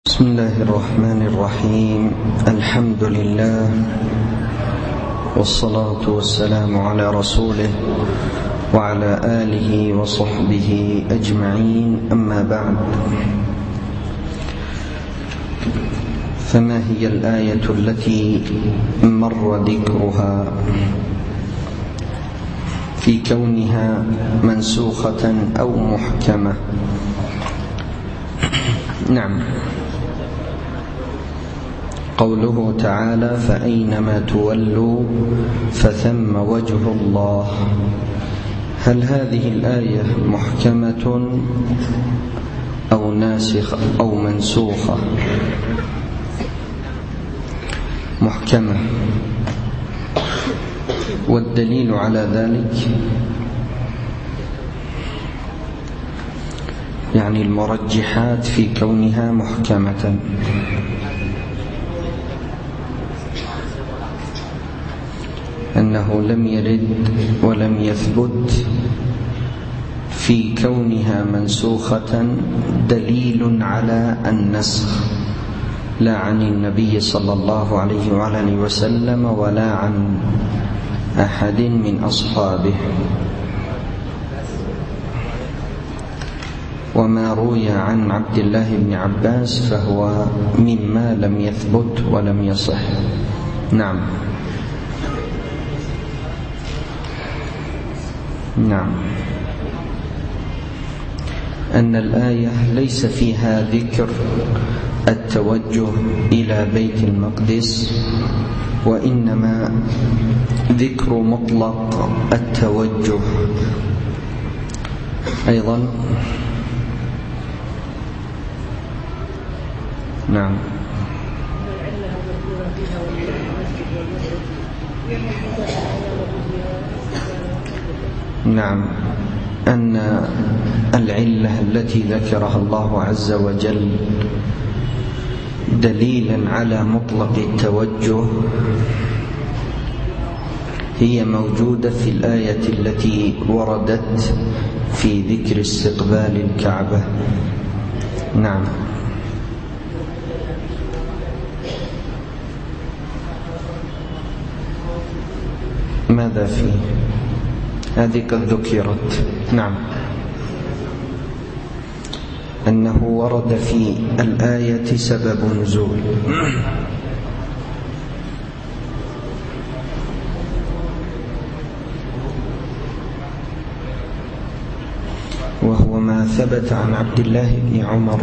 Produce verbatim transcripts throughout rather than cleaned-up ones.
بسم الله الرحمن الرحيم. الحمد لله والصلاة والسلام على رسوله وعلى آله وصحبه أجمعين، أما بعد، فما هي الآية التي مر ذكرها في كونها منسوخة أو محكمة؟ نعم، قوله تعالى: فأينما تولوا فثم وجه الله. هل هذه الآية محكمة أو ناسخة أو منسوخة؟ محكمة، والدليل على ذلك يعني المرجحات في كونها محكمة. أنه لم يرد ولم يثبت في كونها منسوخة دليل على النسخ، لا عن النبي صلى الله عليه وآله وسلم ولا عن أحد من أصحابه. وما روي عن عبد الله بن عباس فهو مما لم يثبت ولم يصح. نعم نعم أن الآية ليس فيها ذكر التوجه إلى بيت المقدس، وإنما ذكر مطلق التوجه. أيضا نعم نعم أن العلة التي ذكرها الله عز وجل دليلا على مطلق التوجه هي موجودة في الآية التي وردت في ذكر استقبال الكعبة. نعم ماذا فيه؟ هذه قد ذكرت. نعم أنه ورد في الآية سبب نزول، وهو ما ثبت عن عبد الله بن عمر.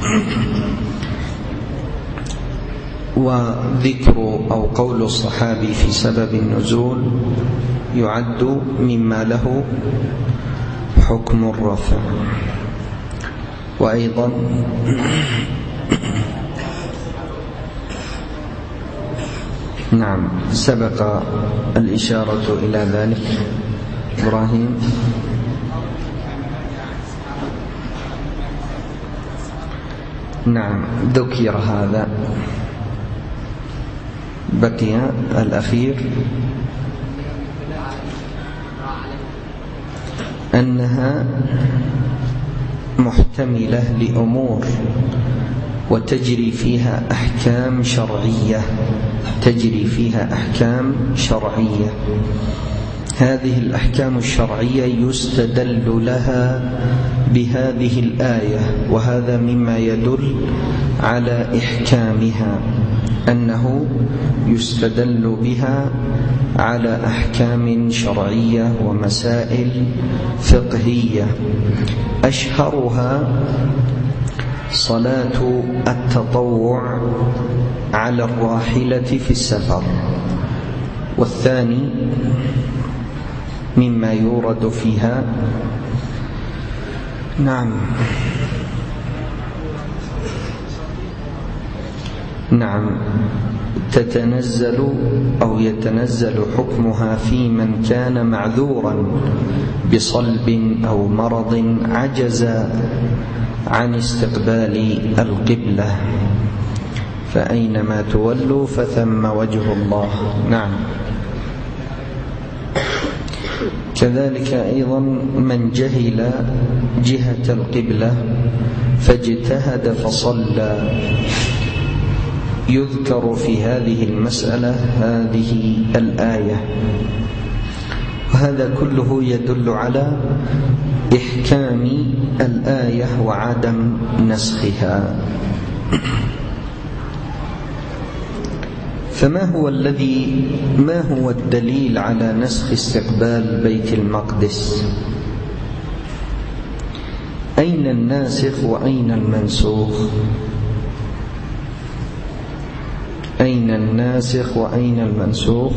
وذكر أو قول الصحابي في سبب النزول يعد مما له حكم الرفع. وأيضا نعم سبق الإشارة إلى ذلك. إبراهيم نعم ذكر هذا. بقي الأخير أنها محتملة لأمور وتجري فيها أحكام شرعية تجري فيها أحكام شرعية هذه الأحكام الشرعية يستدل لها بهذه الآية، وهذا مما يدل على إحكامها، أنه يستدل بها على أحكام شرعية ومسائل فقهية. أشهرها صلاة التطوع على الراحلة في السفر، والثاني مما يورد فيها نعم نعم تتنزل أو يتنزل حكمها في من كان معذورا بصلب أو مرض عجز عن استقبال القبلة، فأينما تولوا فثم وجه الله. نعم كذلك أيضا من جهل جهة القبلة فاجتهد فصلى، يذكر في هذه المسألة هذه الآية. وهذا كله يدل على إحكام الآية وعدم نسخها. فما هو الذي ما هو الدليل على نسخ استقبال بيت المقدس؟ أين الناسخ وأين المنسوخ؟ أين الناسخ وأين المنسوخ؟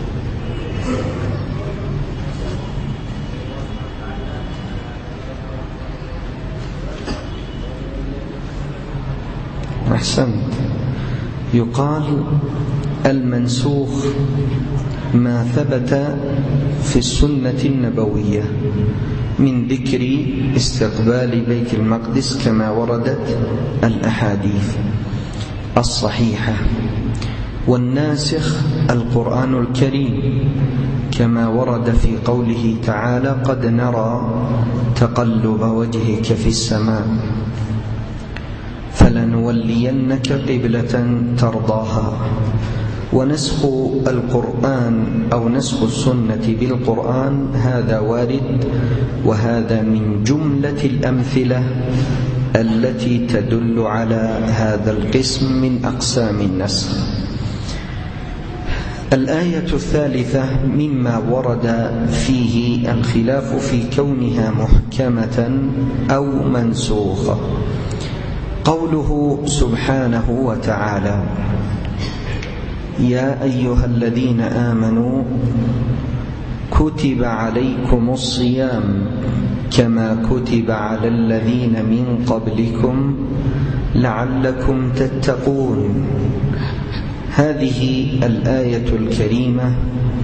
أحسنت. يقال المنسوخ ما ثبت في السنة النبوية من ذكر استقبال بيت المقدس كما وردت الأحاديث الصحيحة، والناسخ القرآن الكريم كما ورد في قوله تعالى: قد نرى تقلب وجهك في السماء فلنولينك قبلة ترضاها. ونسخ القرآن أو نسخ السنة بالقرآن هذا وارد، وهذا من جملة الأمثلة التي تدل على هذا القسم من أقسام النسخ. الآية الثالثة مما ورد فيه الخلاف في كونها محكمة أو منسوخة، قوله سبحانه وتعالى: يا أيها الذين آمنوا كتب عليكم الصيام كما كتب على الذين من قبلكم لعلكم تتقون. هذه الآية الكريمة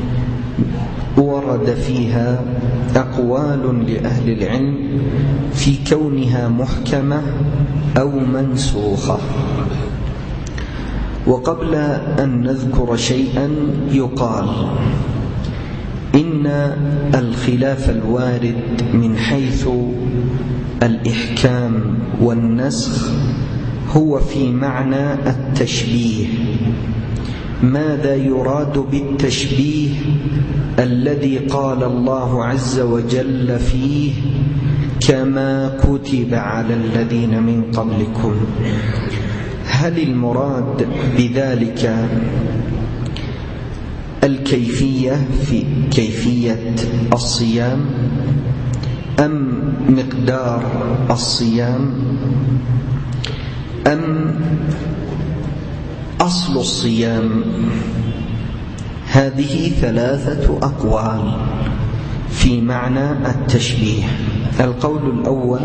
ورد فيها أقوال لأهل العلم في كونها محكمة أو منسوخة. وقبل أن نذكر شيئا يقال إن الخلاف الوارد من حيث الإحكام والنسخ هو في معنى التشبيه. ماذا يراد بالتشبيه الذي قال الله عز وجل فيه كما كتب على الذين من قبلكم؟ هل المراد بذلك الكيفية في كيفية الصيام أم مقدار الصيام أم أصل الصيام؟ هذه ثلاثة أقوال في معنى التشبيه. القول الأول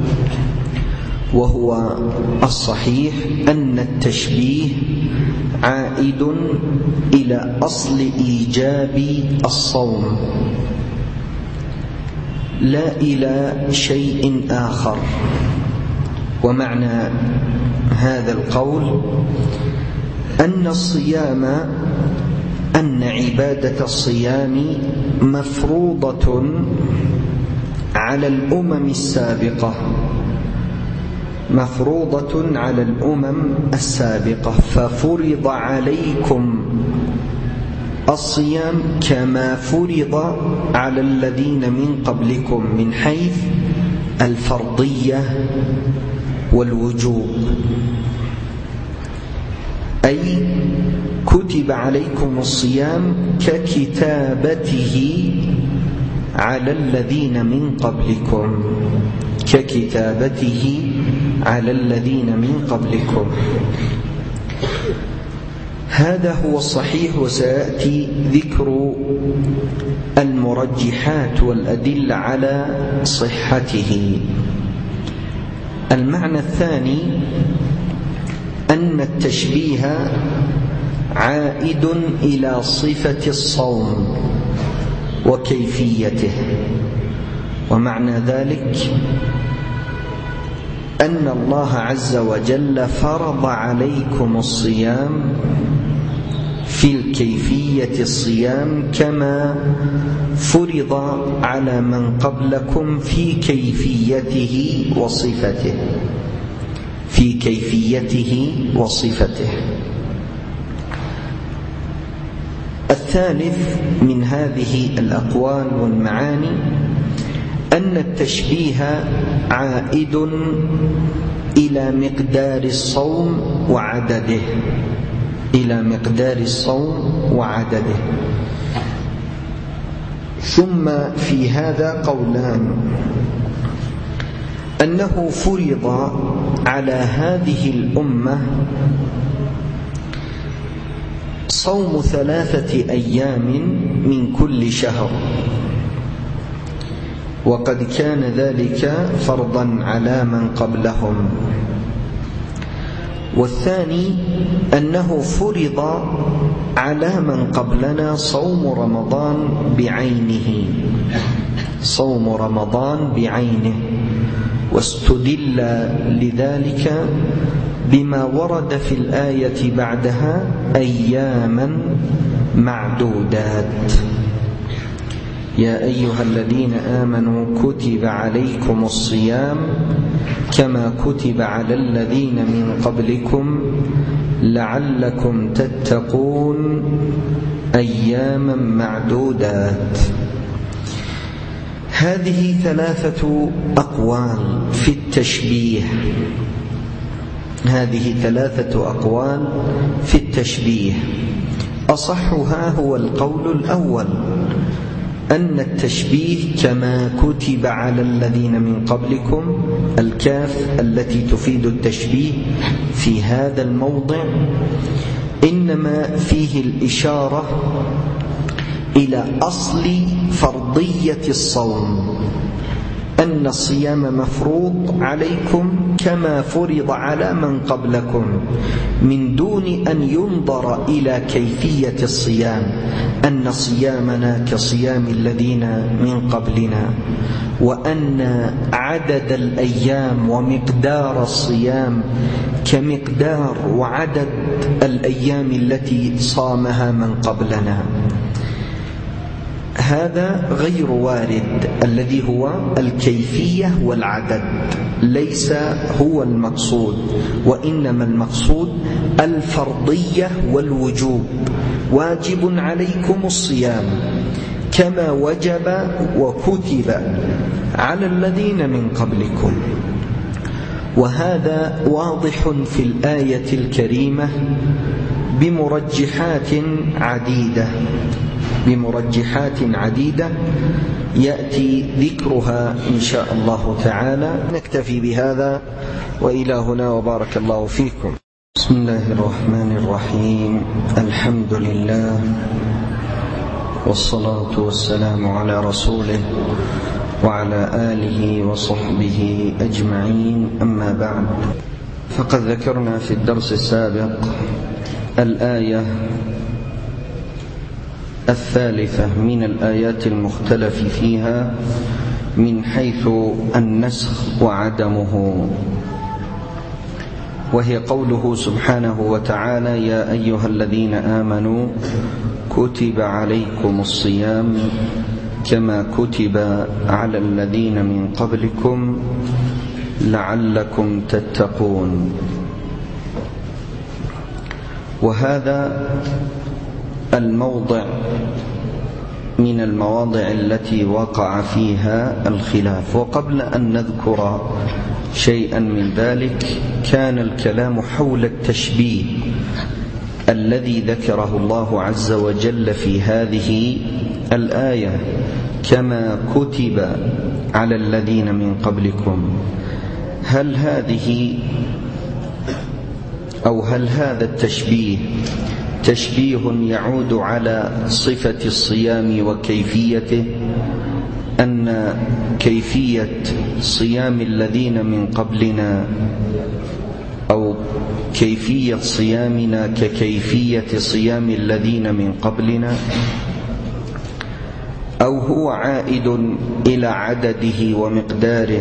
وهو الصحيح أن التشبيه عائد إلى أصل إيجاب الصوم لا إلى شيء آخر. ومعنى هذا القول أن الصيام أن عبادة الصيام مفروضة على الأمم السابقة مفروضة على الأمم السابقة ففرض عليكم الصيام كما فرض على الذين من قبلكم من حيث الفرضية والوجوب، أي كتب عليكم الصيام ككتابته على الذين من قبلكم ككتابته على الذين من قبلكم. هذا هو الصحيح، وسيأتي ذكر المرجحات والأدلة على صحته. المعنى الثاني أن التشبيه عائد إلى صفة الصوم وكيفيته، ومعنى ذلك أن الله عز وجل فرض عليكم الصيام في الكيفية الصيام كما فرض على من قبلكم في كيفيته وصفته في كيفيته وصفته. الثالث من هذه الأقوال والمعاني أن التشبيه عائد إلى مقدار الصوم وعدده إلى مقدار الصوم وعدده. ثم في هذا قولان: أنه فرض على هذه الأمة صوم ثلاثة أيام من كل شهر، وقد كان ذلك فرضا على من قبلهم. والثاني أنه فرض على من قبلنا صوم رمضان بعينه صوم رمضان بعينه واستدل لذلك بما ورد في الآية بعدها: أياما معدودات. يا أيها الذين آمنوا كتب عليكم الصيام كما كتب على الذين من قبلكم لعلكم تتقون أياما معدودات. هذه ثلاثة أقوال في التشبيه هذه ثلاثة أقوال في التشبيه أصحها هو القول الأول، أن التشبيه كما كتب على الذين من قبلكم، الكاف التي تفيد التشبيه في هذا الموضع إنما فيه الإشارة إلى أصل فرضية الصوم، أن الصيام مفروض عليكم كما فرض على من قبلكم، من دون أن ينظر إلى كيفية الصيام، أن صيامنا كصيام الذين من قبلنا، وأن عدد الأيام ومقدار الصيام كمقدار وعدد الأيام التي صامها من قبلنا. هذا غير وارد، الذي هو الكيفية والعدد ليس هو المقصود، وإنما المقصود الفرضية والوجوب. واجب عليكم الصيام كما وجب وكتب على الذين من قبلكم. وهذا واضح في الآية الكريمة بمرجحات عديدة بمرجحات عديدة يأتي ذكرها إن شاء الله تعالى. نكتفي بهذا، وإلى هنا، وبارك الله فيكم. بسم الله الرحمن الرحيم. الحمد لله والصلاة والسلام على رسوله وعلى آله وصحبه أجمعين، أما بعد. فقد ذكرنا في الدرس السابق الآية الثالثة من الآيات المختلف فيها من حيث النسخ وعدمه، وهي قوله سبحانه وتعالى: يا أيها الذين آمنوا كتب عليكم الصيام كما كتب على الذين من قبلكم لعلكم تتقون. وهذا الموضع من المواضع التي وقع فيها الخلاف. وقبل أن نذكر شيئا من ذلك، كان الكلام حول التشبيه الذي ذكره الله عز وجل في هذه الآية: كما كتب على الذين من قبلكم. هل هذه أو هل هذا التشبيه تشبيه يعود على صفة الصيام وكيفيته، أن كيفية صيام الذين من قبلنا أو كيفية صيامنا ككيفية صيام الذين من قبلنا، أو هو عائد إلى عدده ومقداره،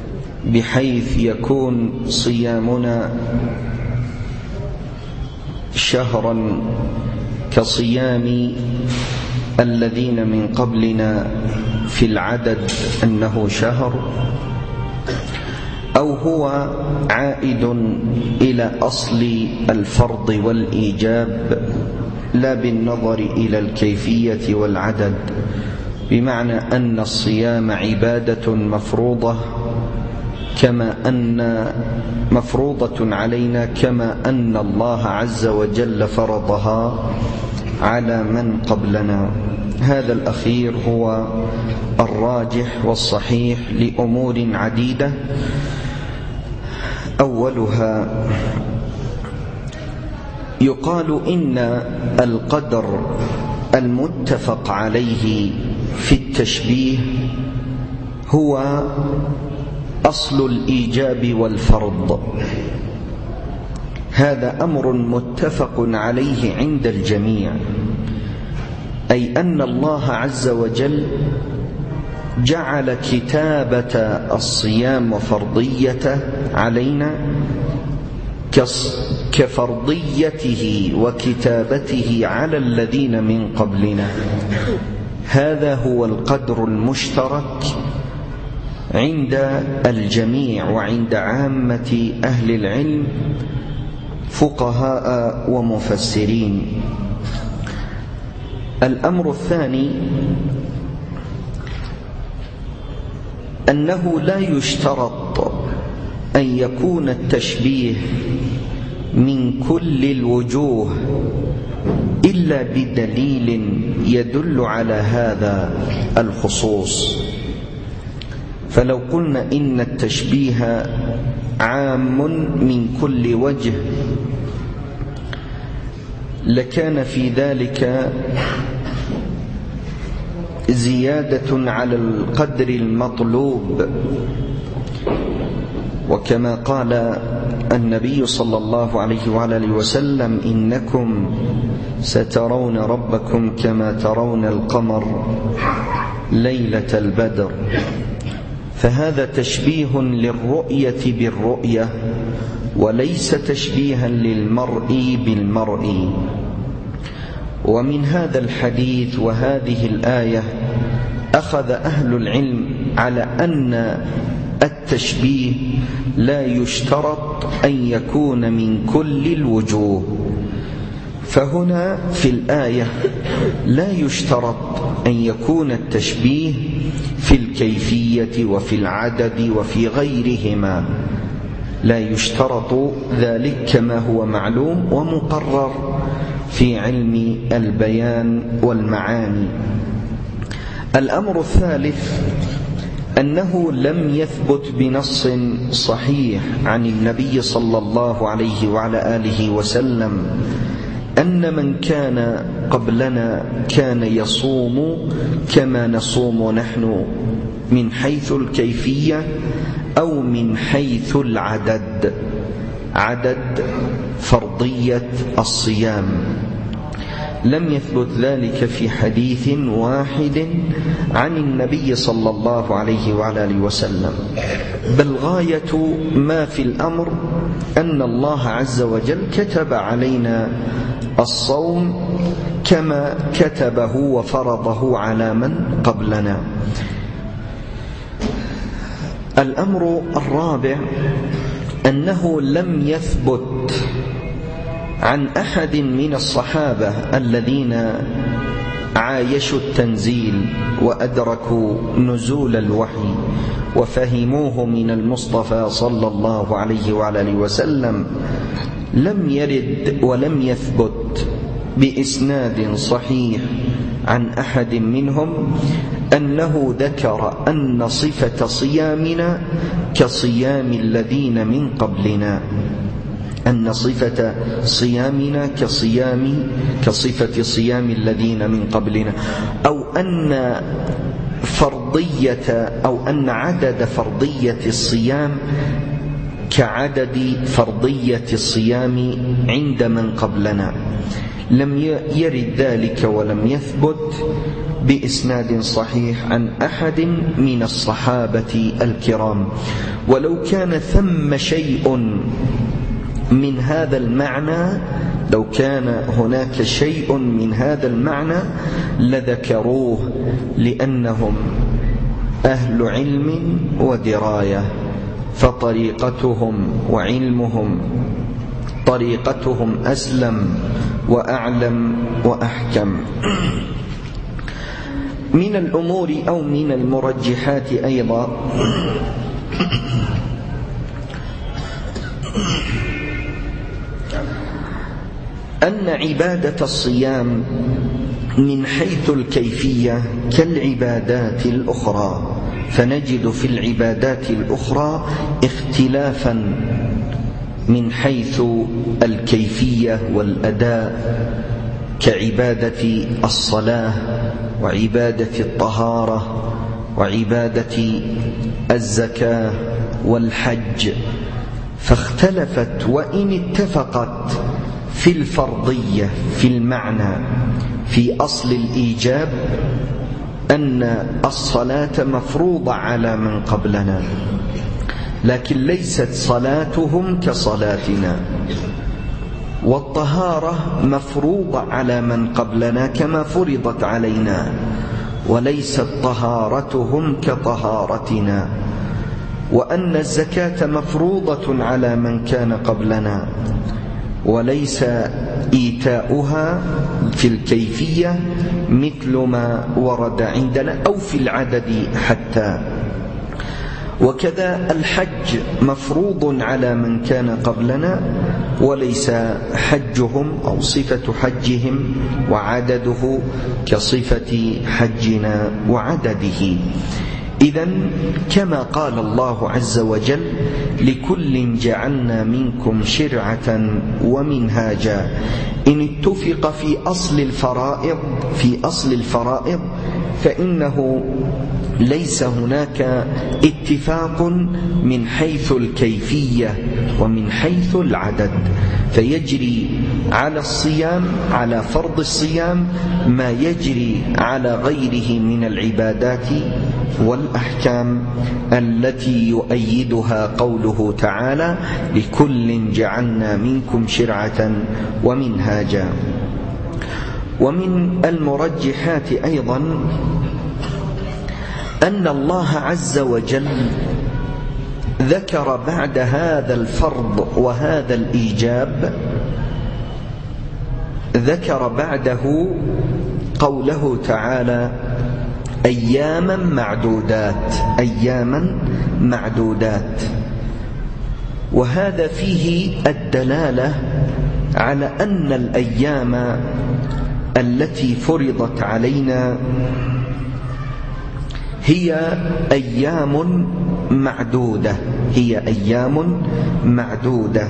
بحيث يكون صيامنا شهرا كصيام الذين من قبلنا في العدد أنه شهر، أو هو عائد إلى أصل الفرض والإيجاب لا بالنظر إلى الكيفية والعدد، بمعنى أن الصيام عبادة مفروضة كما أن مفروضة علينا كما أن الله عز وجل فرضها على من قبلنا. هذا الأخير هو الراجح والصحيح لأمور عديدة. أولها يقال إن القدر المتفق عليه في التشبيه هو أصل الإيجاب والفرض. هذا أمر متفق عليه عند الجميع، أي أن الله عز وجل جعل كتابة الصيام وفرضيته علينا كفرضيته وكتابته على الذين من قبلنا. هذا هو القدر المشترك عند الجميع وعند عامة أهل العلم فقهاء ومفسرين. الأمر الثاني أنه لا يشترط أن يكون التشبيه من كل الوجوه إلا بدليل يدل على هذا الخصوص. فلو قلنا إن التشبيه عام من كل وجه لكان في ذلك زيادة على القدر المطلوب، وكما قال النبي صلى الله عليه وعلى آله وسلم: إنكم سترون ربكم كما ترون القمر ليلة البدر. فهذا تشبيه للرؤية بالرؤية وليس تشبيها للمرء بالمرء. ومن هذا الحديث وهذه الآية أخذ أهل العلم على أن التشبيه لا يشترط أن يكون من كل الوجوه. فهنا في الآية لا يشترط أن يكون التشبيه في الكيفية وفي العدد وفي غيرهما، لا يشترط ذلك كما هو معلوم ومقرر في علم البيان والمعاني. الأمر الثالث أنه لم يثبت بنص صحيح عن النبي صلى الله عليه وعلى آله وسلم أن من كان قبلنا كان يصوم كما نصوم نحن من حيث الكيفية أو من حيث العدد، عدد فرضية الصيام. لم يثبت ذلك في حديث واحد عن النبي صلى الله عليه وعلى آله وسلم، بل غاية ما في الأمر أن الله عز وجل كتب علينا الصوم كما كتبه وفرضه على من قبلنا. الأمر الرابع أنه لم يثبت عن أحد من الصحابة الذين عايشوا التنزيل وأدركوا نزول الوحي وفهموه من المصطفى صلى الله عليه وعلى آله وسلم، لم يرد ولم يثبت بإسناد صحيح عن أحد منهم أنه ذكر أن صفة صيامنا كصيام الذين من قبلنا، أن صفة صيامنا كصيام كصفة صيام الذين من قبلنا، أو أن فرضية أو أن عدد فرضية الصيام كعدد فرضية الصيام عند من قبلنا. لم يرد ذلك ولم يثبت بإسناد صحيح عن أحد من الصحابة الكرام. ولو كان ثم شيء من هذا المعنى لو كان هناك شيء من هذا المعنى لذكروه، لأنهم أهل علم ودراية، فطريقتهم وعلمهم طريقتهم أسلم وأعلم وأحكم. من الأمور أو من المرجحات أيضا أن عبادة الصيام من حيث الكيفية كالعبادات الأخرى، فنجد في العبادات الأخرى اختلافا من حيث الكيفية والأداء، كعبادة الصلاة وعبادة الطهارة وعبادة الزكاة والحج، فاختلفت وإن اتفقت في الفرضية في المعنى في أصل الإيجاب، أن الصلاة مفروضة على من قبلنا، لكن ليست صلاتهم كصلاتنا، والطهارة مفروضة على من قبلنا كما فرضت علينا، وليست طهارتهم كطهارتنا، وأن الزكاة مفروضة على من كان قبلنا، وليس إيتاؤها في الكيفية مثل ما ورد عندنا أو في العدد حتى. وكذا الحج مفروض على من كان قبلنا، وليس حجهم أو صفة حجهم وعدده كصفة حجنا وعدده. إذن كما قال الله عز وجل: لكل جعلنا منكم شرعة ومنهاجا، إن اتفق في أصل الفرائض في أصل الفرائض فإنه ليس هناك اتفاق من حيث الكيفية ومن حيث العدد، فيجري على الصيام على فرض الصيام ما يجري على غيره من العبادات والأحكام التي يؤيدها قوله تعالى: لكل جعلنا منكم شرعة ومنهاجا. ومن المرجحات أيضا أن الله عز وجل ذكر بعد هذا الفرض وهذا الإيجاب ذكر بعده قوله تعالى: أياما معدودات أياما معدودات وهذا فيه الدلالة على أن الأيام التي فرضت علينا هي أيام معدودة هي أيام معدودة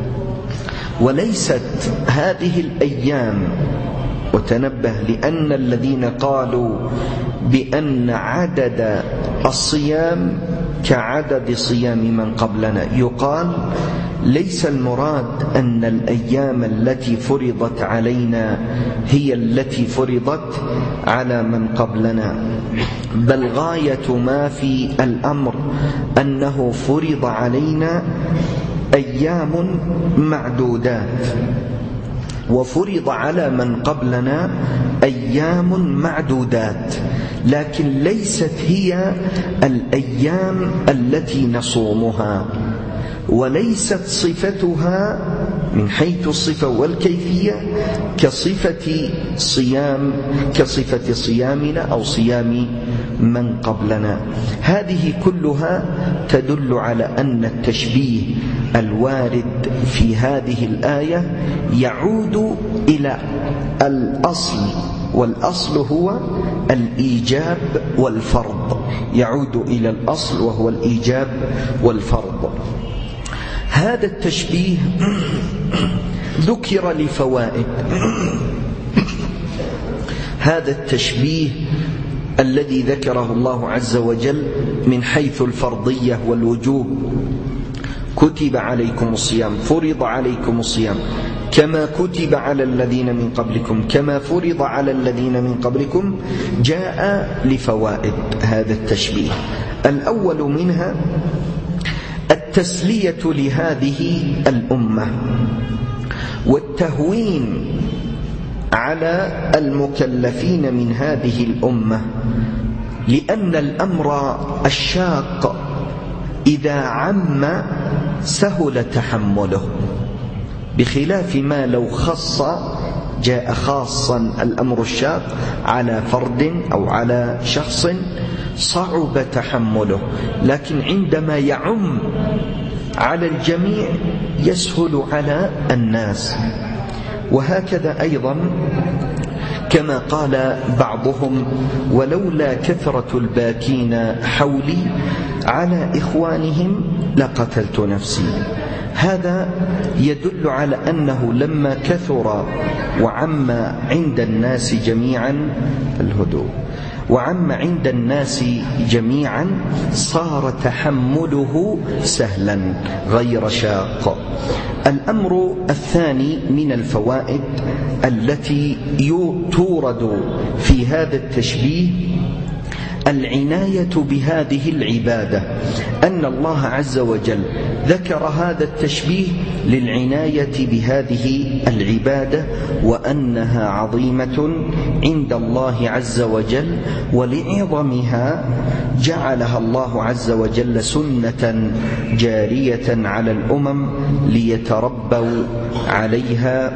وليست هذه الأيام. وتنبه لأن الذين قالوا بأن عدد الصيام كعدد صيام من قبلنا، يقال ليس المراد أن الأيام التي فرضت علينا هي التي فرضت على من قبلنا، بل غاية ما في الأمر أنه فرض علينا أيام معدودات، وفرض على من قبلنا أيام معدودات، لكن ليست هي الأيام التي نصومها، وليست صفتها من حيث الصفة والكيفية كصفة صيام كصفة صيامنا أو صيام من قبلنا. هذه كلها تدل على أن التشبيه الوارد في هذه الآية يعود إلى الأصل، والأصل هو الإيجاب والفرض، يعود إلى الأصل وهو الإيجاب والفرض. هذا التشبيه ذكر لفوائد. هذا التشبيه الذي ذكره الله عز وجل من حيث الفرضية والوجوب: كتب عليكم الصيام، فرض عليكم الصيام كما كتب على الذين من قبلكم كما فرض على الذين من قبلكم، جاء لفوائد هذا التشبيه. الأول منها التسلية لهذه الأمة، والتهوين على المكلفين من هذه الأمة، لأن الأمر الشاق إذا عم سهل تحمله، بخلاف ما لو خص جاء خاصا الأمر الشاق على فرد أو على شخص صعب تحمله، لكن عندما يعم على الجميع يسهل على الناس. وهكذا أيضا كما قال بعضهم: ولولا كثرة الباكين حولي على إخوانهم لقتلت نفسي. هذا يدل على أنه لما كثر وعم عند الناس جميعا الهدوء وعم عند الناس جميعا صار تحمله سهلا غير شاق. الأمر الثاني من الفوائد التي تورد في هذا التشبيه العناية بهذه العبادة، أن الله عز وجل ذكر هذا التشبيه للعناية بهذه العبادة، وأنها عظيمة عند الله عز وجل، ولعظمها جعلها الله عز وجل سنة جارية على الأمم ليتربوا عليها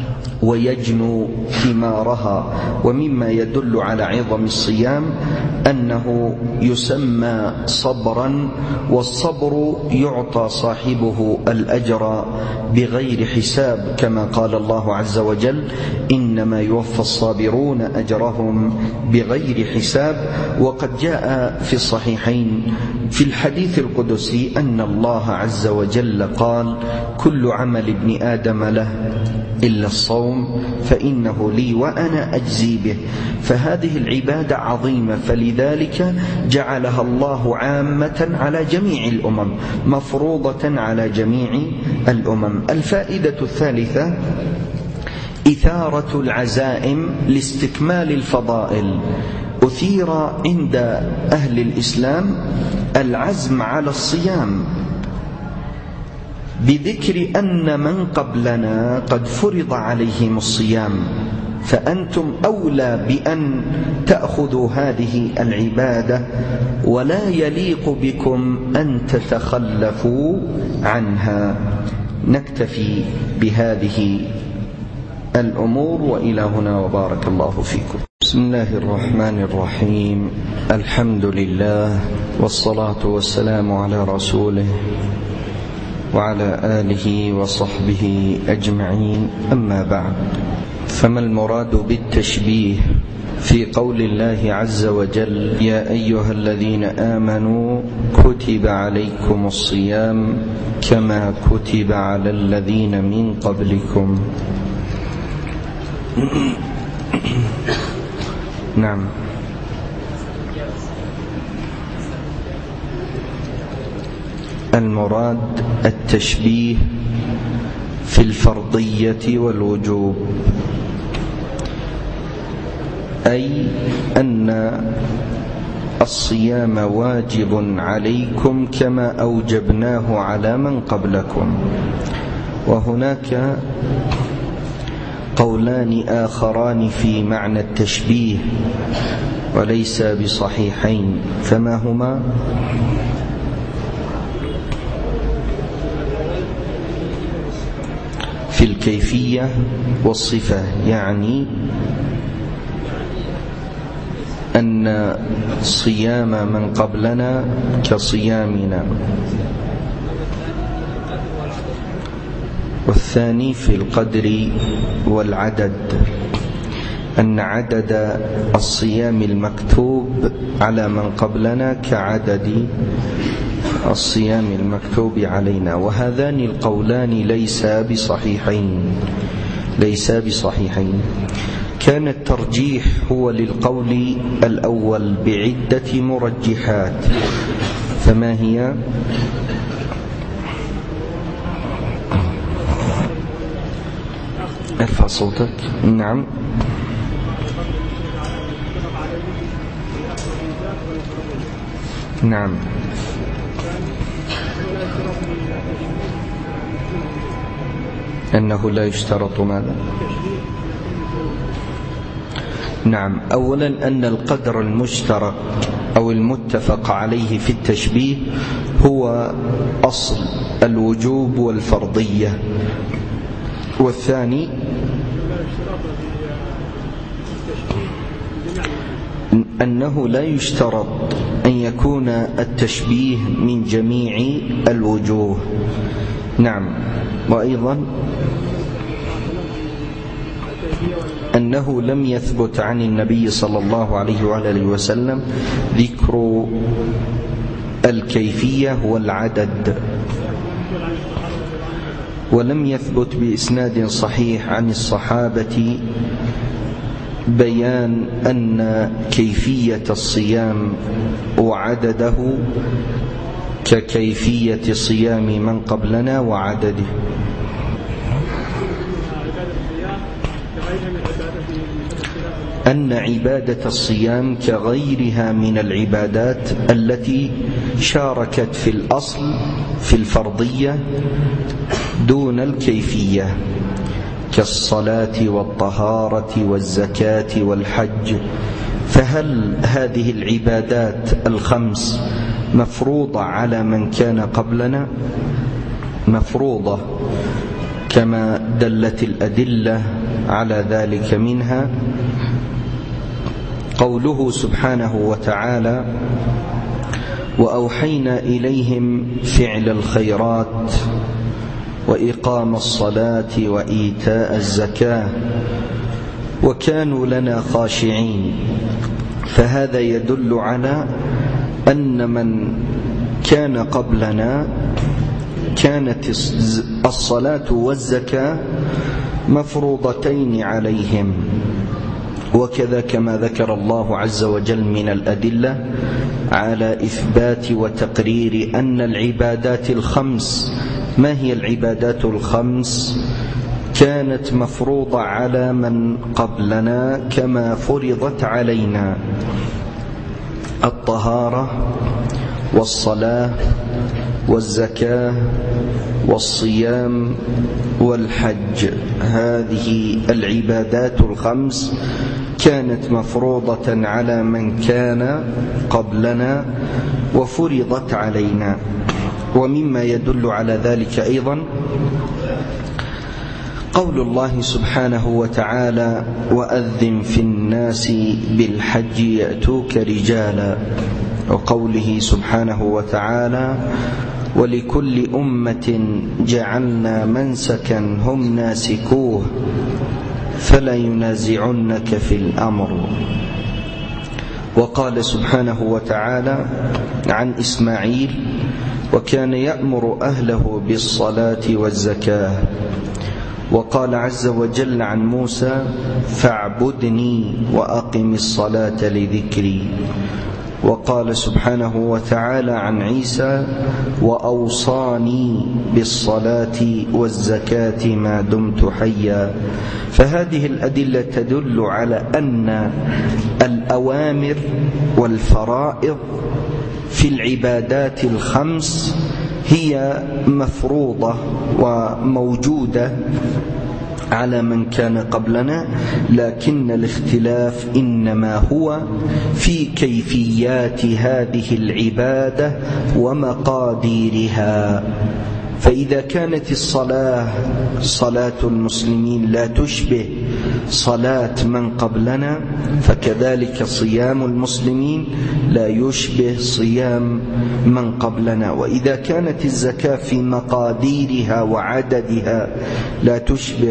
ويجنوا ثمارها. ومما يدل على عظم الصيام أنه يسمى صبرا، والصبر يعطى صاحبه الأجر بغير حساب، كما قال الله عز وجل: إنما يوفى الصابرون أجرهم بغير حساب. وقد جاء في الصحيحين في الحديث القدسي أن الله عز وجل قال: كل عمل ابن آدم له إلا الصوم فإنه لي وأنا أجزي به. فهذه العبادة عظيمة، فلذلك جعلها الله عامة على جميع الأمم، مفروضة على جميع الأمم. الفائدة الثالثة إثارة العزائم لاستكمال الفضائل. أثير عند أهل الإسلام العزم على الصيام بذكر أن من قبلنا قد فرض عليهم الصيام، فأنتم أولى بأن تأخذوا هذه العبادة، ولا يليق بكم أن تتخلفوا عنها. نكتفي بهذه الأمور، وإلى هنا وبارك الله فيكم. بسم الله الرحمن الرحيم. الحمد لله والصلاة والسلام على رسوله وعلى آله وصحبه أجمعين، أما بعد. فما المراد بالتشبيه في قول الله عز وجل: يا أيها الذين آمنوا كتب عليكم الصيام كما كتب على الذين من قبلكم؟ نعم. المراد التشبيه في الفرضية والوجوب، أي أن الصيام واجب عليكم كما أوجبناه على من قبلكم. وهناك قولان آخران في معنى التشبيه وليس بصحيحين، فما هما؟ في الكيفية والصفة، يعني أن صيام من قبلنا كصيامنا. والثاني في القدر والعدد، أن عدد الصيام المكتوب على من قبلنا كعدد الصيام المكتوب علينا. وهذان القولان ليس بصحيحين ليس بصحيحين كان الترجيح هو للقول الأول بعدة مرجحات. فما هي؟ ارفع صوتك. نعم. نعم. أنه لا يشترط ماذا؟ نعم، أولا أن القدر المشترك أو المتفق عليه في التشبيه هو أصل الوجوب والفرضية. والثاني أنه لا يشترط أن يكون التشبيه من جميع الوجوه. نعم، وأيضا أنه لم يثبت عن النبي صلى الله عليه وآله وسلم ذكر الكيفية والعدد، ولم يثبت بإسناد صحيح عن الصحابة بيان أن كيفية الصيام وعدده ككيفية صيام من قبلنا وعدده. أن عبادة الصيام كغيرها من العبادات التي شاركت في الأصل في الفرضية دون الكيفية، كالصلاة والطهارة والزكاة والحج. فهل هذه العبادات الخمس مفروضة على من كان قبلنا؟ مفروضة كما دلت الأدلة على ذلك، منها قوله سبحانه وتعالى: وأوحينا إليهم فعل الخيرات وإقام الصلاة وإيتاء الزكاة وكانوا لنا خاشعين. فهذا يدل على أن من كان قبلنا كانت الصلاة والزكاة مفروضتين عليهم، وكذا كما ذكر الله عز وجل من الأدلة على إثبات وتقرير أن العبادات الخمس، ما هي العبادات الخمس؟ كانت مفروضة على من قبلنا كما فرضت علينا: الطهارة والصلاة والزكاة والصيام والحج. هذه العبادات الخمس كانت مفروضة على من كان قبلنا وفرضت علينا. ومما يدل على ذلك أيضا قول الله سبحانه وتعالى: وأذن في الناس بالحج يأتوك رجالا، وقوله سبحانه وتعالى: ولكل أمة جعلنا منسكا هم ناسكوه فلا ينازعنك في الأمر. وقال سبحانه وتعالى عن إسماعيل: وكان يأمر أهله بالصلاة والزكاة. وقال عز وجل عن موسى: فاعبدني وأقم الصلاة لذكري. وقال سبحانه وتعالى عن عيسى: وأوصاني بالصلاة والزكاة ما دمت حيا. فهذه الأدلة تدل على أن الأوامر والفرائض في العبادات الخمس هي مفروضة وموجودة على من كان قبلنا، لكن الاختلاف إنما هو في كيفيات هذه العبادة ومقاديرها. فإذا كانت الصلاة صلاة المسلمين لا تشبه صلاة من قبلنا، فكذلك صيام المسلمين لا يشبه صيام من قبلنا. وإذا كانت الزكاة في مقاديرها وعددها لا تشبه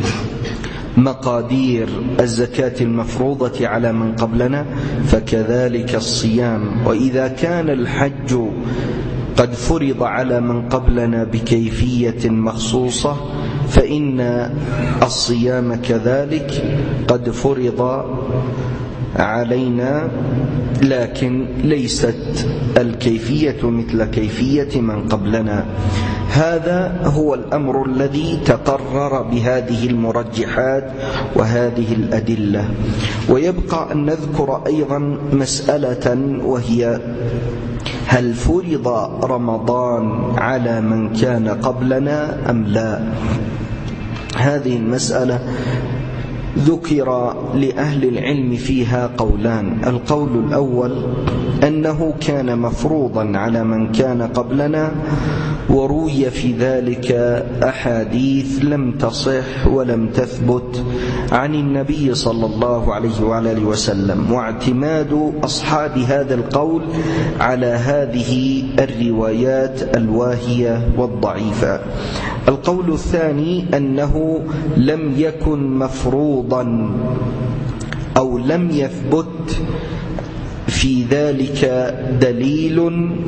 مقادير الزكاة المفروضة على من قبلنا، فكذلك الصيام. وإذا كان الحج قد فرض على من قبلنا بكيفية مخصوصة، فإن الصيام كذلك قد فرض علينا، لكن ليست الكيفية مثل كيفية من قبلنا. هذا هو الأمر الذي تقرر بهذه المرجحات وهذه الأدلة. ويبقى أن نذكر أيضا مسألة، وهي: هل فرض رمضان على من كان قبلنا أم لا؟ هذه المسألة ذكر لأهل العلم فيها قولان. القول الأول أنه كان مفروضا على من كان قبلنا، وروي في ذلك أحاديث لم تصح ولم تثبت عن النبي صلى الله عليه وعلى وسلم، واعتماد أصحاب هذا القول على هذه الروايات الواهية والضعيفة. القول الثاني أنه لم يكن مفروضا أو لم يثبت في ذلك دليل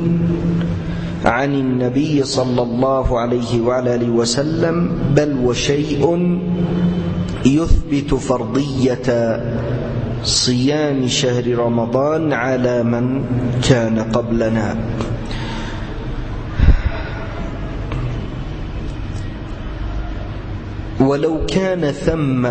عن النبي صلى الله عليه وعلى وسلم، بل وشيء يثبت فرضية صيام شهر رمضان على من كان قبلنا. ولو كان ثم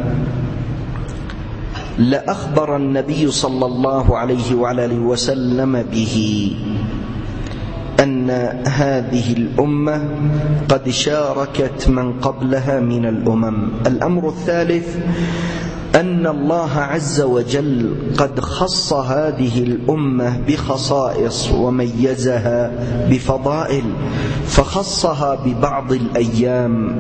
لأخبر النبي صلى الله عليه وعلى وسلم به أن هذه الأمة قد شاركت من قبلها من الأمم. الأمر الثالث أن الله عز وجل قد خص هذه الأمة بخصائص وميزها بفضائل، فخصها ببعض الأيام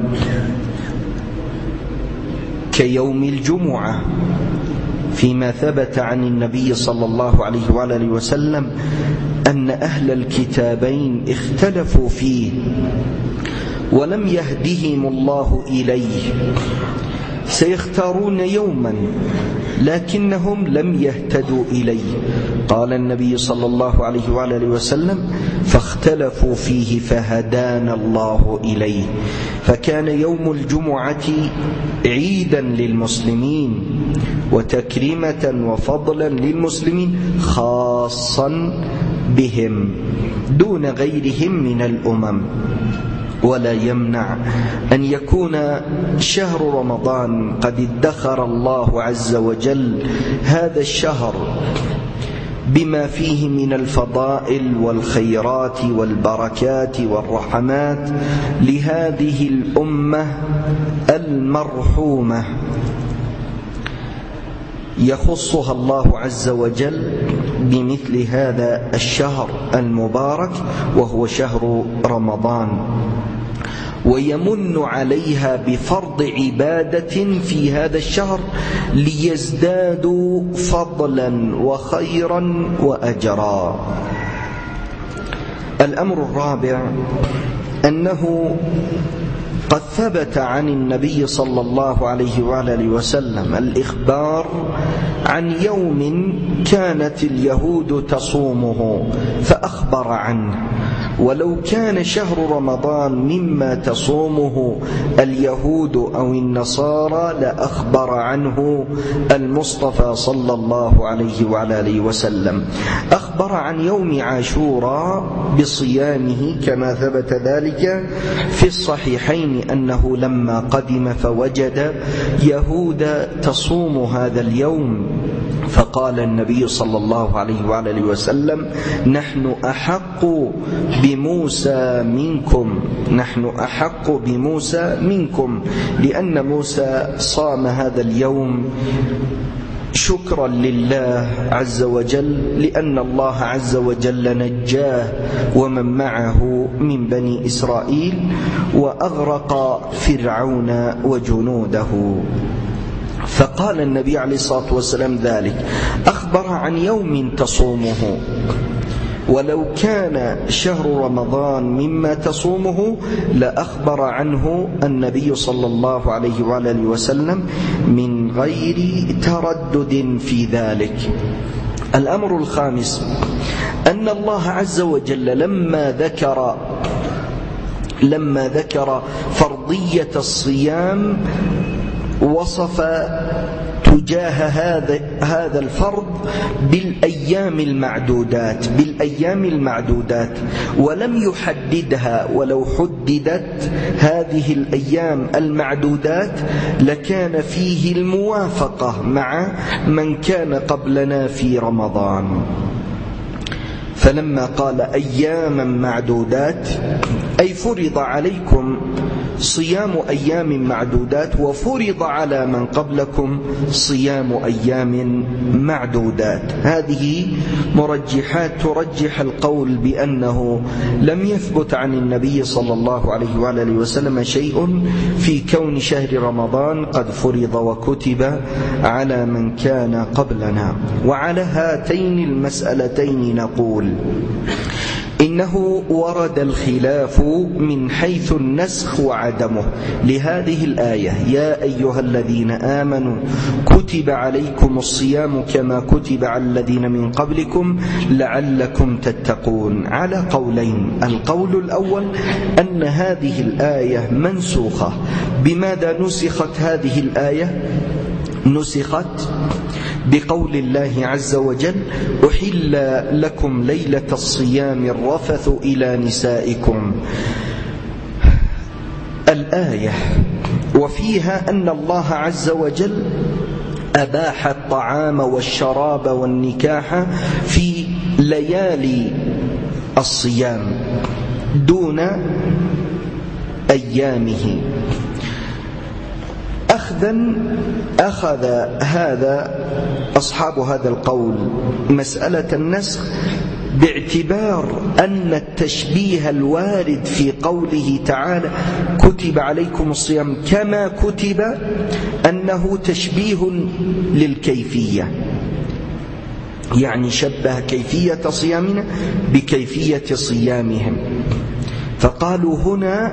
كيوم الجمعة، فيما ثبت عن النبي صلى الله عليه وآله وسلم أن أهل الكتابين اختلفوا فيه ولم يهدهم الله إليه، سيختارون يوما لكنهم لم يهتدوا إليه. قال النبي صلى الله عليه وآله وسلم: فاختلفوا فيه فهدانا الله إليه. فكان يوم الجمعة عيدا للمسلمين وتكريمة وفضلا للمسلمين خاصا بهم دون غيرهم من الأمم. ولا يمنع أن يكون شهر رمضان قد ادخر الله عز وجل هذا الشهر بما فيه من الفضائل والخيرات والبركات والرحمات لهذه الأمة المرحومة، يخصها الله عز وجل بمثل هذا الشهر المبارك وهو شهر رمضان، ويمن عليها بفرض عبادة في هذا الشهر ليزدادوا فضلا وخيرا وأجرا. الأمر الرابع أنه قد ثبت عن النبي صلى الله عليه وآله وسلم الإخبار عن يوم كانت اليهود تصومه فأخبر عنه، ولو كان شهر رمضان مما تصومه اليهود أو النصارى لأخبر عنه المصطفى صلى الله عليه وآله وسلم. أخبر عن يوم عاشوراء بصيامه كما ثبت ذلك في الصحيحين أنه لما قدم فوجد يهود تصوم هذا اليوم، فقال النبي صلى الله عليه وآله وسلم: نحن أحق بموسى منكم نحن أحق بموسى منكم لأن موسى صام هذا اليوم شكرا لله عز وجل، لأن الله عز وجل نجاه ومن معه من بني إسرائيل وأغرق فرعون وجنوده. فقال النبي عليه الصلاة والسلام ذلك، أخبر عن يوم تصومه، ولو كان شهر رمضان مما تصومه لأخبر عنه النبي صلى الله عليه وآله وسلم من غير تردد في ذلك. الأمر الخامس أن الله عز وجل لما ذكر لما ذكر فرضية الصيام وصف تجاه هذا هذا الفرض بالأيام المعدودات بالأيام المعدودات ولم يحددها. ولو حددت هذه الأيام المعدودات لكان فيه الموافقة مع من كان قبلنا في رمضان. فلما قال أياما معدودات أي فرض عليكم صيام أيام معدودات، وفرض على من قبلكم صيام أيام معدودات. هذه مرجحات ترجح القول بأنه لم يثبت عن النبي صلى الله عليه وآله وسلم شيء في كون شهر رمضان قد فرض وكتب على من كان قبلنا. وعلى هاتين المسألتين نقول إنه ورد الخلاف من حيث النسخ وعدمه لهذه الآية: يا أيها الذين آمنوا كتب عليكم الصيام كما كتب على الذين من قبلكم لعلكم تتقون، على قولين. القول الأول أن هذه الآية منسوخة. بماذا نسخت هذه الآية؟ نسخت بقول الله عز وجل: أحل لكم ليلة الصيام الرفث إلى نسائكم، الآية، وفيها أن الله عز وجل أباح الطعام والشراب والنكاح في ليالي الصيام دون أيامه. أخذا أخذ هذا أصحاب هذا القول مسألة النسخ باعتبار أن التشبيه الوارد في قوله تعالى كتب عليكم الصيام كما كتب أنه تشبيه للكيفية، يعني شبه كيفية صيامنا بكيفية صيامهم. فقالوا هنا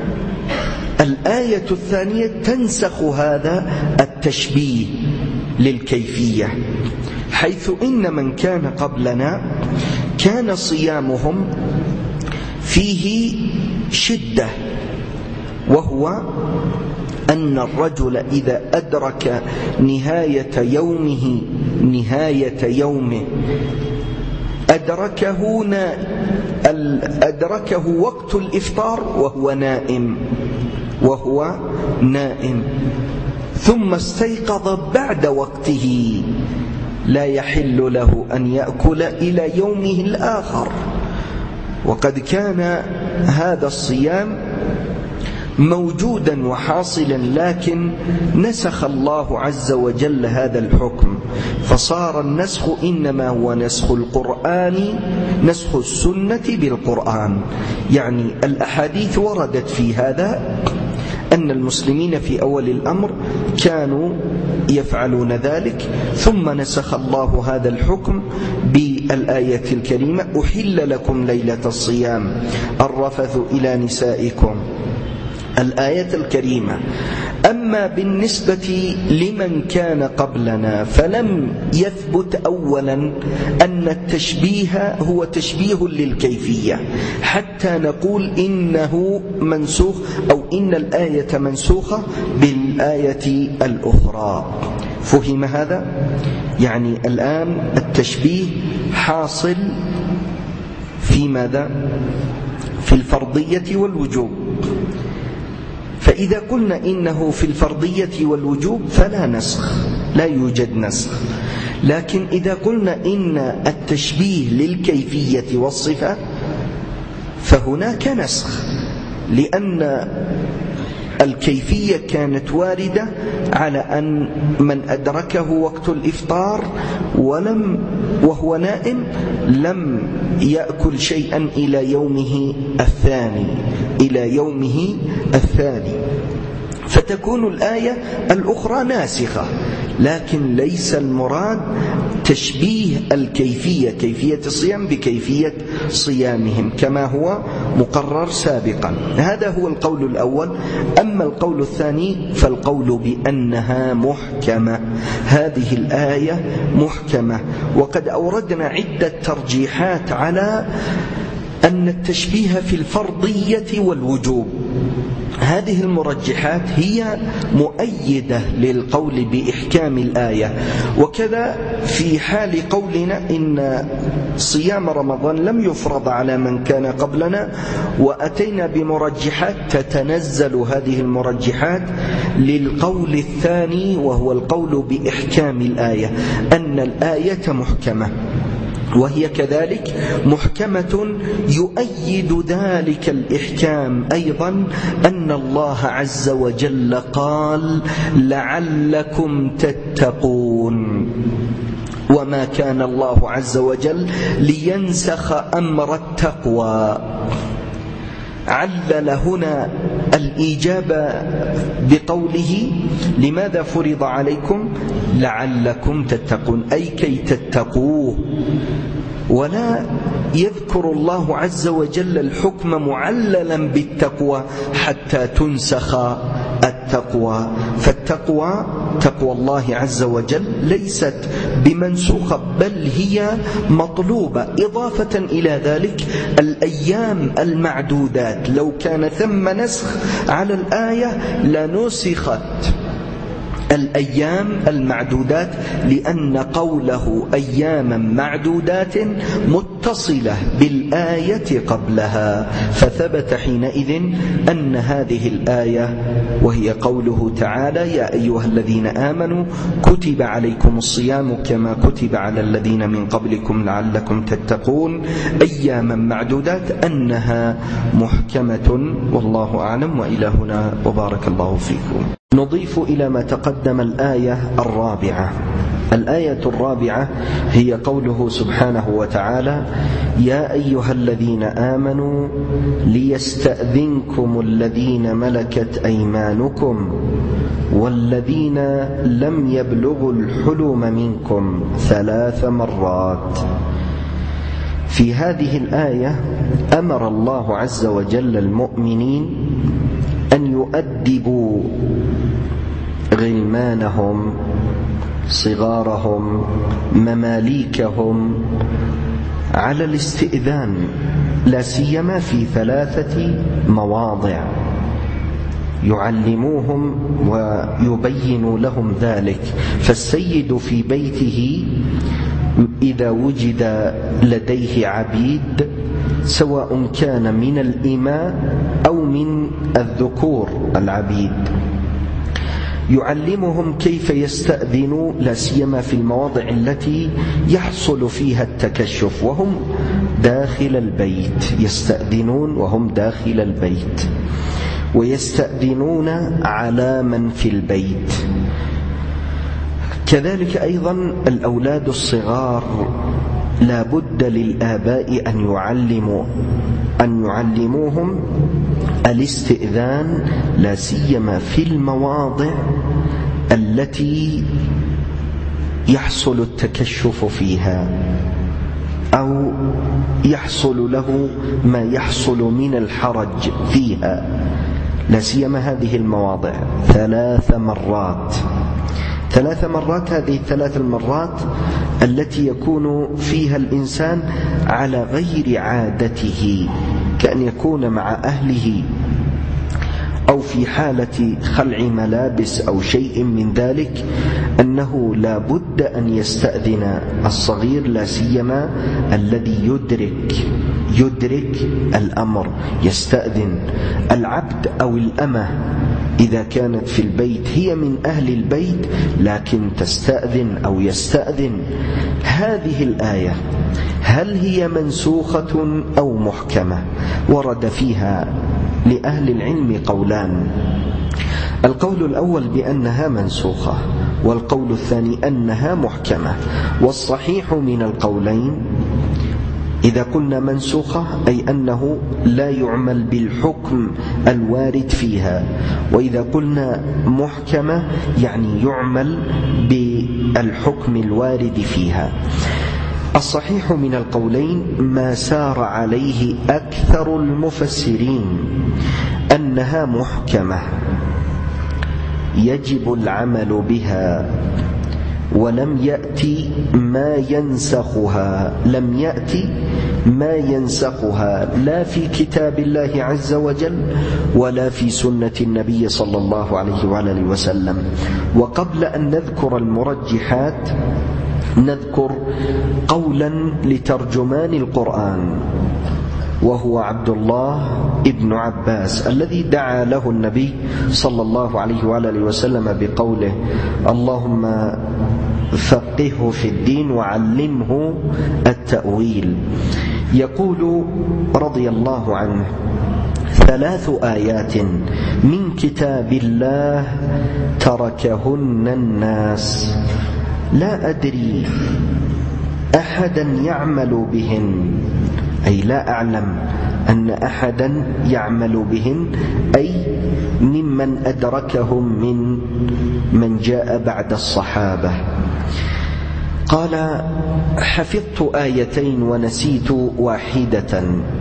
الآية الثانية تنسخ هذا التشبيه للكيفية، حيث إن من كان قبلنا كان صيامهم فيه شدة، وهو أن الرجل إذا أدرك نهاية يومه نهاية يومه أدركه, أدركه وقت الإفطار وهو نائم وهو نائم ثم استيقظ بعد وقته، لا يحل له أن يأكل إلى يومه الآخر. وقد كان هذا الصيام موجودا وحاصلا، لكن نسخ الله عز وجل هذا الحكم، فصار النسخ إنما هو نسخ القرآن، نسخ السنة بالقرآن. يعني الأحاديث وردت في هذا أن المسلمين في أول الأمر كانوا يفعلون ذلك، ثم نسخ الله هذا الحكم بالآية الكريمة: أحل لكم ليلة الصيام الرفث إلى نسائكم، الآية الكريمة. أما بالنسبة لمن كان قبلنا فلم يثبت أولا أن التشبيه هو تشبيه للكيفية حتى نقول إنه منسوخ أو إن الآية منسوخة بالآية الأخرى. فهم هذا؟ يعني الآن التشبيه حاصل في ماذا؟ في الفرضية والوجوب. فإذا قلنا إنه في الفرضية والوجوب فلا نسخ، لا يوجد نسخ. لكن إذا قلنا إن التشبيه للكيفية والصفة فهناك نسخ، لأن الكيفية كانت واردة على أن من أدركه وقت الإفطار ولم وهو نائم لم يأكل شيئا إلى يومه الثاني إلى يومه الثاني فتكون الآية الأخرى ناسخة، لكن ليس المراد تشبيه الكيفية، كيفية الصيام بكيفية صيامهم كما هو مقرر سابقا. هذا هو القول الأول. أما القول الثاني فالقول بأنها محكمة، هذه الآية محكمة. وقد أوردنا عدة ترجيحات على أن التشبيه في الفرضية والوجوب. هذه المرجحات هي مؤيدة للقول بإحكام الآية. وكذا في حال قولنا إن صيام رمضان لم يفرض على من كان قبلنا، وأتينا بمرجحات تتنزل هذه المرجحات للقول الثاني وهو القول بإحكام الآية، أن الآية محكمة. وهي كذلك محكمة. يؤيد ذلك الإحكام أيضا أن الله عز وجل قال لعلكم تتقون، وما كان الله عز وجل لينسخ أمر التقوى. علل هنا الإجابة بقوله لماذا فرض عليكم لعلكم تتقون، أي كي تتقوه. ولا يذكر الله عز وجل الحكم معللا بالتقوى حتى تنسخ التقوى. فالتقوى تقوى الله عز وجل ليست بمنسوخة، بل هي مطلوبة. إضافة إلى ذلك الأيام المعدودات، لو كان ثم نسخ على الآية لنسخت الأيام المعدودات، لأن قوله أياما معدودات متصلة بالآية قبلها، فثبت حينئذ أن هذه الآية وهي قوله تعالى يا أيها الذين آمنوا كتب عليكم الصيام كما كتب على الذين من قبلكم لعلكم تتقون أياما معدودات، أنها محكمة. والله أعلم، وإلى هنا وبارك الله فيكم. نضيف إلى ما تقدم الآية الرابعة. الآية الرابعة هي قوله سبحانه وتعالى يا أيها الذين آمنوا ليستأذنكم الذين ملكت أيمانكم والذين لم يبلغوا الحلم منكم ثلاث مرات. في هذه الآية أمر الله عز وجل المؤمنين أن يؤدبوا غلمانهم صغارهم مماليكهم على الاستئذان، لا سيما في ثلاثة مواضع يعلموهم ويبين لهم ذلك. فالسيد في بيته إذا وجد لديه عبيد سواء كان من الإماء أو من الذكور العبيد يعلمهم كيف يستأذنوا، لا سيما في المواضع التي يحصل فيها التكشف وهم داخل البيت، يستأذنون وهم داخل البيت، ويستأذنون على من في البيت. كذلك أيضا الأولاد الصغار لا بد للآباء أن يعلموا أن يعلموهم الاستئذان، لا سيما في المواضع التي يحصل التكشف فيها أو يحصل له ما يحصل من الحرج فيها، لا سيما هذه المواضع ثلاث مرات. ثلاث مرات، هذه الثلاث المرات التي يكون فيها الإنسان على غير عادته، كأن يكون مع أهله أو في حالة خلع ملابس أو شيء من ذلك، أنه لا بد أن يستأذن الصغير، لا سيما الذي يدرك يدرك الأمر، يستأذن العبد أو الأمة إذا كانت في البيت هي من أهل البيت لكن تستأذن أو يستأذن. هذه الآية هل هي منسوخة أو محكمة؟ ورد فيها لأهل العلم قولان، القول الأول بأنها منسوخة، والقول الثاني أنها محكمة. والصحيح من القولين إذا قلنا منسوخة أي أنه لا يعمل بالحكم الوارد فيها، وإذا قلنا محكمة يعني يعمل بالحكم الوارد فيها. الصحيح من القولين ما سار عليه أكثر المفسرين أنها محكمة يجب العمل بها، ولم يأتي ما ينسخها، لم يأتي ما ينسخها لا في كتاب الله عز وجل ولا في سنة النبي صلى الله عليه وآله وسلم. وقبل أن نذكر المرجحات نذكر قولا لترجمان القرآن، وهو عبد الله ابن عباس الذي دعا له النبي صلى الله عليه وآله وسلم بقوله اللهم فقهه في الدين وعلمه التأويل. يقول رضي الله عنه: ثلاث آيات من كتاب الله تركهن الناس لا أدري أحدا يعمل بهن، أي لا أعلم أن أحدا يعمل بهن، أي ممن أدركهم من من جاء بعد الصحابة. قال: حفظت آيتين ونسيت واحدة.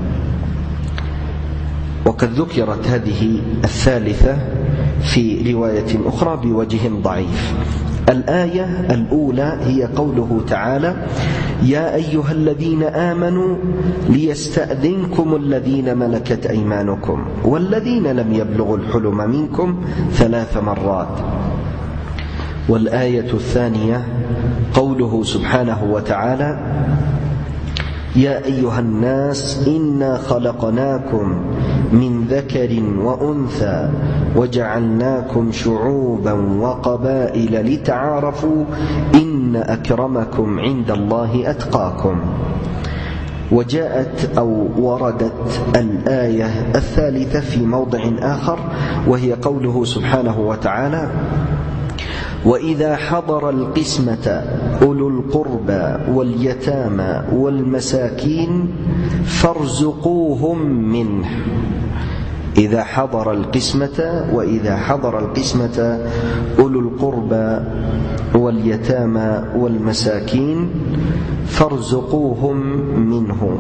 وقد ذكرت هذه الثالثة في رواية أخرى بوجه ضعيف. الآية الأولى هي قوله تعالى: يا أيها الذين آمنوا ليستأذنكم الذين ملكت أيمانكم والذين لم يبلغوا الحلم منكم ثلاث مرات. والآية الثانية قوله سبحانه وتعالى: يا أيها الناس إنا خلقناكم من ذكر وأنثى وجعلناكم شعوبا وقبائل لتعارفوا إن أكرمكم عند الله أتقاكم. وجاءت أو وردت الآية الثالثة في موضع آخر، وهي قوله سبحانه وتعالى: وإذا حضر القسمة أولو القربى واليتامى والمساكين فارزقوهم منه. إذا حضر القسمة وإذا حضر القسمة أولو القربى واليتامى والمساكين فارزقوهم منه.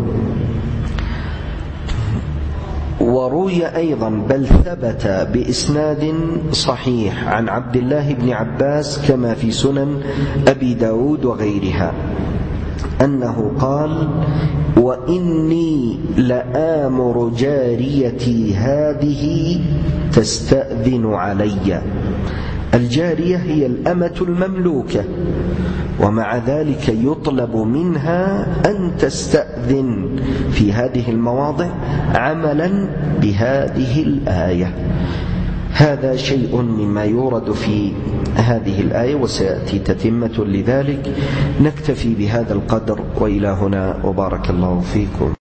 وروي أيضا بل ثبت بإسناد صحيح عن عبد الله بن عباس كما في سنن أبي داود وغيرها أنه قال: وإني لآمر جاريتي هذه تستأذن علي. الجارية هي الأمة المملوكة، ومع ذلك يطلب منها أن تستأذن في هذه المواضع عملا بهذه الآية. هذا شيء مما يورد في هذه الآية، وسيأتي تتمة لذلك. نكتفي بهذا القدر، وإلى هنا، وبارك الله فيكم.